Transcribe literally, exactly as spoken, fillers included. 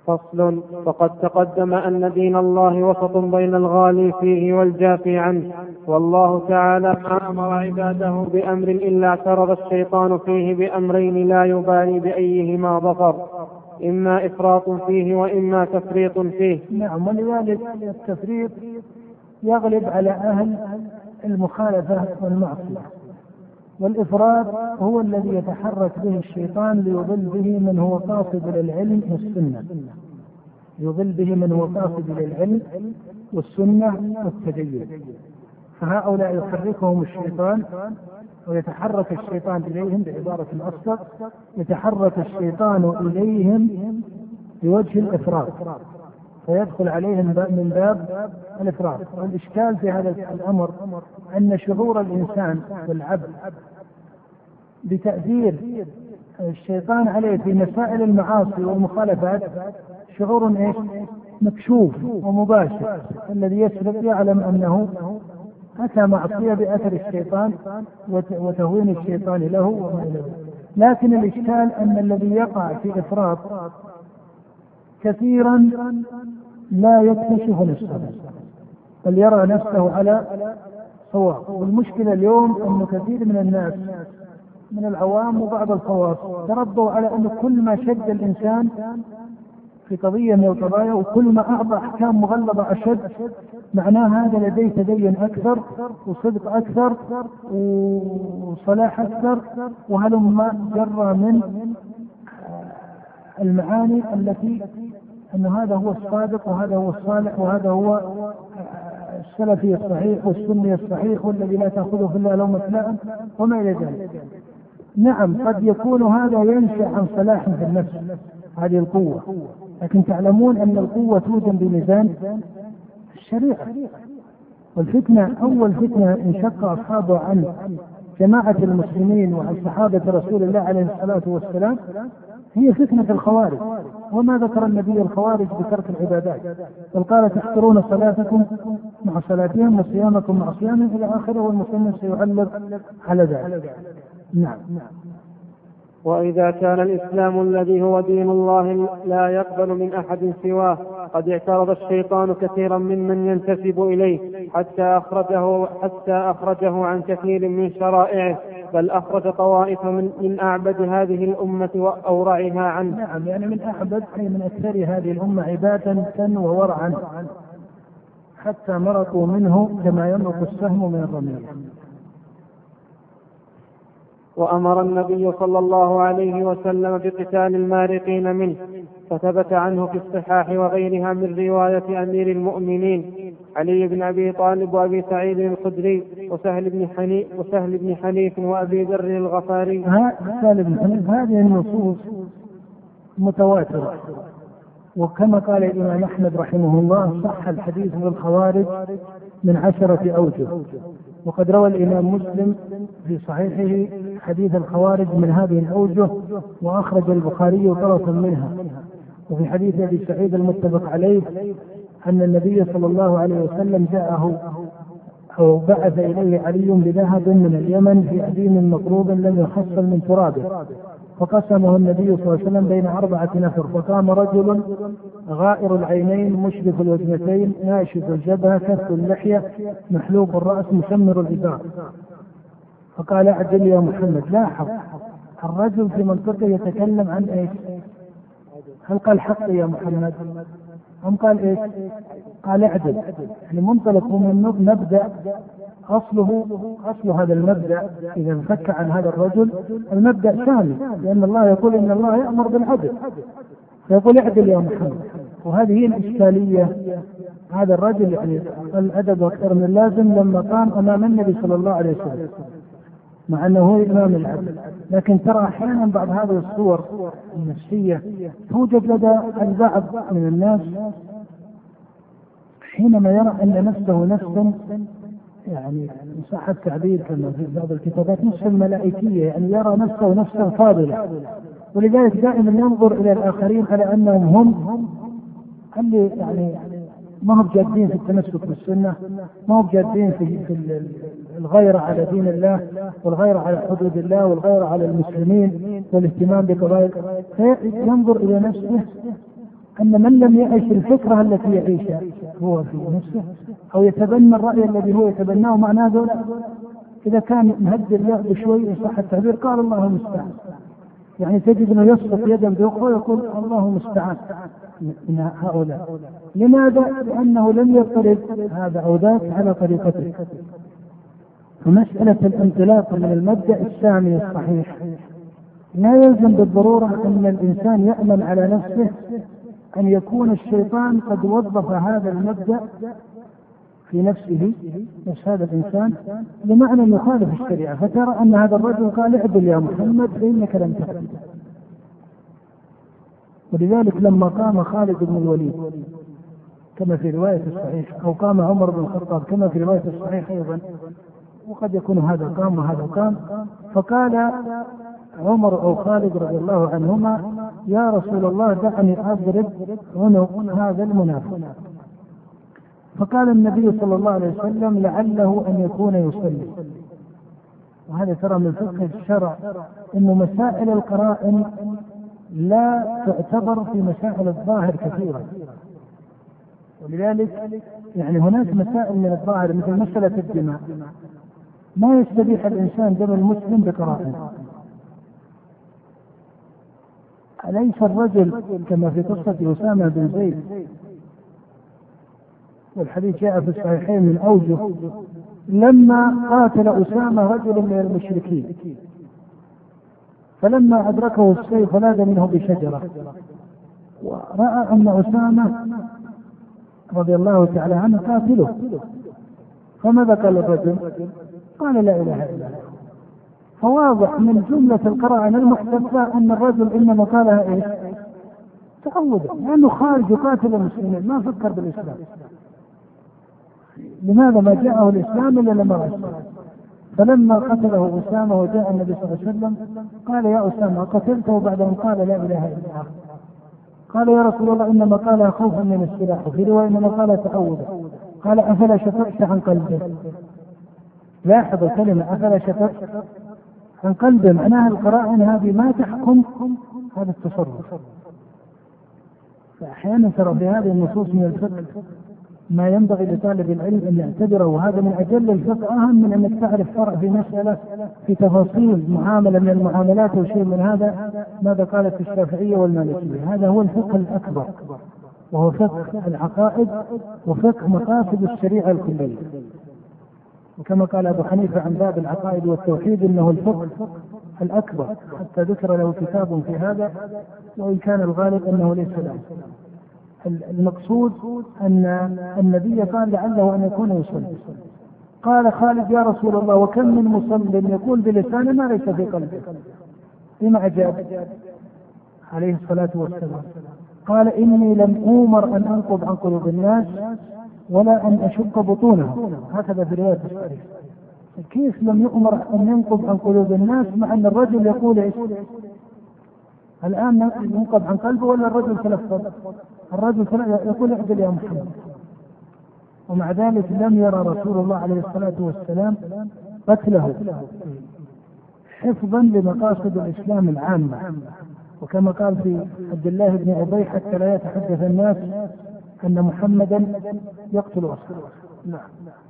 فصل. فقد تقدم أن دين الله وسط بين الغالي فيه والجافي عنه، والله تعالى ما أمر عباده بأمر إلا اعترض الشيطان فيه بأمرين لا يبالي بأيهما ظفر، إما إفراط فيه وإما تفريط فيه. نعم، ولذلك التفريط يغلب على أهل المخالفة والمعصية، والإفراط هو الذي يتحرك به الشيطان ليضل به من هو قاصد إلى العلم والسنة، يضل به من هو قاصد إلى العلم والسنة والتدين. فهؤلاء يحركهم الشيطان ويتحرك الشيطان إليهم، بعبارة أبسط يتحرك الشيطان إليهم بوجه الإفراط، فيدخل عليهم من باب الإفراط. والإشكال في هذا الأمر أن شعور الإنسان والعبد بتأثير الشيطان عليه في مسائل المعاصي والمخالفات شعور إيش؟ مكشوف ومباشر. الذي يسبق يعلم أنه أتى معصية بأثر الشيطان وتهوين الشيطان له وما إلى ذلك. لكن الإشكال أن الذي يقع في إفراط كثيرا لا يكتشف نفسه، بل يرى نفسه على صواب. والمشكلة اليوم أن كثير من الناس من العوام وبعض الخواص تربوا على أن كل ما شد الإنسان في قضية من القضايا وكل ما أعطى أحكام مغلظة أشد معناه هذا لديه تدين أكثر وصدق أكثر وصلاح أكثر، وهلما جرى من المعاني التي أن هذا هو الصادق وهذا هو الصالح وهذا هو السلفي الصحيح والسني الصحيح والذي لا تأخذه في الله لومة لائم وما إلى ذلك. نعم، قد يكون هذا ينشأ عن صلاح في النفس، هذه القوة، لكن تعلمون أن القوة توجد بميزان الشريعة. والفتنة أول فتنة انشق أصحابه عن جماعة المسلمين وعن صحابة رسول الله عليه الصلاة والسلام هي فتنة الخوارج. وما ذكر النبي الخوارج بترك العبادات، بل قال تحقرون صلاتكم مع صلاتهم وصيامكم مع صيامهم إلى آخره، والمسلمين سيعلق على ذلك. نعم. وإذا كان الإسلام الذي هو دين الله لا يقبل من أحد سواه قد اعترض الشيطان كثيرا ممن ينتسب إليه حتى أخرجه, حتى أخرجه عن كثير من شرائعه، بل أخرج طوائف من, من أعبد هذه الأمة وأورعها عنه. نعم، يعني من أعبد أي من أكثر هذه الأمة عبادة وورعا، حتى مرقوا منه كما يمرق السهم من الرمية. وأمر النبي صلى الله عليه وسلم بقتال المارقين منه، فثبت عنه في الصحاح وغيرها من رواية أمير المؤمنين علي بن أبي طالب وأبي سعيد الخدري وسهل بن حنيف وسهل بن حنيف وأبي ذر الغفاري. سهل بن حنيف هذه النصوص متواترة، وكما قال الإمام أحمد رحمه الله صح الحديث عن الخوارج من عشرة أوجه، وقد روى الإمام مسلم في صحيحه حديث الخوارج من هذه الأوجه، وأخرج البخاري طرفا منها. وفي حديث أبي سعيد المتفق عليه أن النبي صلى الله عليه وسلم جاءه أو بعث إليه علي بذهب من اليمن في عديم مقروب لم يحصل من ترابه، فقسمه النبي صلى الله عليه وسلم بين أربعة نفر، فقام رجل غائر العينين مشرف الوجنتين ناشف الجبهة كف اللحية محلوق الرأس مشمر الإزار، فقال أعجل يا محمد. لاحظ الرجل في منطقة يتكلم عن إيش؟ هل قال حق يا محمد أم قال إيش؟ قال اعدل. يعني منطلق من مبدأ أصله أصل هذا المبدأ إذا انفك عن هذا الرجل المبدأ شامل، لأن الله يقول إن الله يأمر بالعدل، فيقول اعدل يا محمد. وهذه هي الإشكالية. هذا الرجل يعني الأدب أكثر من اللازم لما قام أمام النبي صلى الله عليه وسلم مع أنه هو إمام العدل. لكن ترى أحيانا بعض هذه الصور النفسية توجد لدى البعض من الناس حينما يرى أن نفسه نفسا يعني صح التعبير كما في بعض الكتابات نفس الملائكية، يعني يرى نفسه نفسا فاضلة، ولذلك دائما ينظر إلى الآخرين على أنهم هم اللي يعني ما هم جادين في التمسك بالسنة، ما هم جادين في, في الغيرة على دين الله والغيرة على حدود الله والغيرة على المسلمين والاهتمام بقضايا، فينظر إلى نفسه أن من لم يعش الفكرة التي يعيشها هو في نفسه أو يتبنى الرأي الذي هو يتبناه، معناه ذولا إذا كان مهدي اللعب شوي إن صح التعبير قال الله المستعان، يعني تجد أنه يسقط يدا بأخرى ويقول الله المستعان من هؤلاء. لماذا؟ لأنه لم يضطرب هذا أو ذاك على طريقته. فمسألة الانطلاق من المبدأ السامي الصحيح لا يلزم بالضرورة أن الإنسان يأمن على نفسه أن يكون الشيطان قد وظف هذا المبدأ في نفسه، نفس هذا الإنسان، بمعنى يخالف الشريعة، فترى أن هذا الرجل قال اعدل يا محمد فإنك لم تفعل. ولذلك لما قام خالد بن الوليد كما في رواية الصحيح، أو قام عمر بن الخطاب كما في رواية الصحيح أيضا، وقد يكون هذا قام وهذا قام، فقال عمر أو خالد رضي الله عنهما يا رسول الله دعني أضرب عنق هذا المنافق. فقال النبي صلى الله عليه وسلم لعله أن يكون يصلي. وهذا ترى من فقه الشرع أن مسائل القرائن لا تعتبر في مسائل الظاهر كثيرا، ولذلك يعني هناك مسائل من الظاهر مثل مسألة الدماء ما يستبيح الإنسان دم المسلم بقرائن. أليس الرجل كما في قصة أسامة بن زيد، والحديث جاء في الصحيحين من أوجه، لما قاتل أسامة رجل من المشركين فلما أدركه السيف فلاذ منه بشجرة، ورأى أن أسامة رضي الله تعالى عنه قاتله، فماذا قال الرجل؟ قال لا إله إلا الله. فواضح من جملة القرائن المحتفظة أن الرجل إنما قالها إيش؟ تعودا، لأنه خارج يقاتل المسلمين ما فكر بالإسلام. لماذا ما جاءه الإسلام إلا لما رأى؟ فلما قتله أسامة وجاء النبي صلى الله عليه وسلم قال يا أسامة قتلته بعد أن قال لا إله إلا الله؟ قال يا رسول الله إنما قال خوفا من السلاح، وفي رواية إنما قال تعودا. قال أفلا شفقت عن قلبه؟ لاحظ الكلمة أفلا شفقت عن قلبه، معناها القرائن هذه ما تحكم هذا التصرف. فأحيانا ترى في هذه النصوص من الفقه ما ينبغي لطالب العلم أن يعتبره، وهذا من أجل الفقه أهم من أنك تعرف فرع في مسألة في تفاصيل معاملة من المعاملات أو شيء من هذا. ماذا قالت الشافعية والمالكية؟ هذا هو الفقه الأكبر، وهو فقه العقائد وفقه مقاصد الشريعة الكلية. وكما قال أبو حنيفة عن باب العقائد والتوحيد إنه الفقه الأكبر، حتى ذكر له كتاب في هذا، وإن كان الغالب أنه ليس له. المقصود أن النبي قال لعله أن يكون يصلي. قال خالد يا رسول الله وكم من مصل يقول بلسانه ما ليس في قلبه؟ بما أجاب عليه الصلاة والسلام؟ قال إني لم أؤمر أن أنقض عن قلوب الناس ولا أن أشق بطونهم، هكذا في رواية الصحيح. كيف لم يؤمر أن ينقض عن قلوب الناس مع أن الرجل يقول إيش؟ الآن ينقض عن قلبه ولا الرجل تلفظ؟ الرجل يقول اعدل يا محمد. ومع ذلك لم يرى رسول الله عليه الصلاة والسلام قتله حفظا لمقاصد الإسلام العامة، وكما قال في عبد الله بن أبي حتى لا يتحدث الناس أن محمدا يقتل أصحابه. نعم.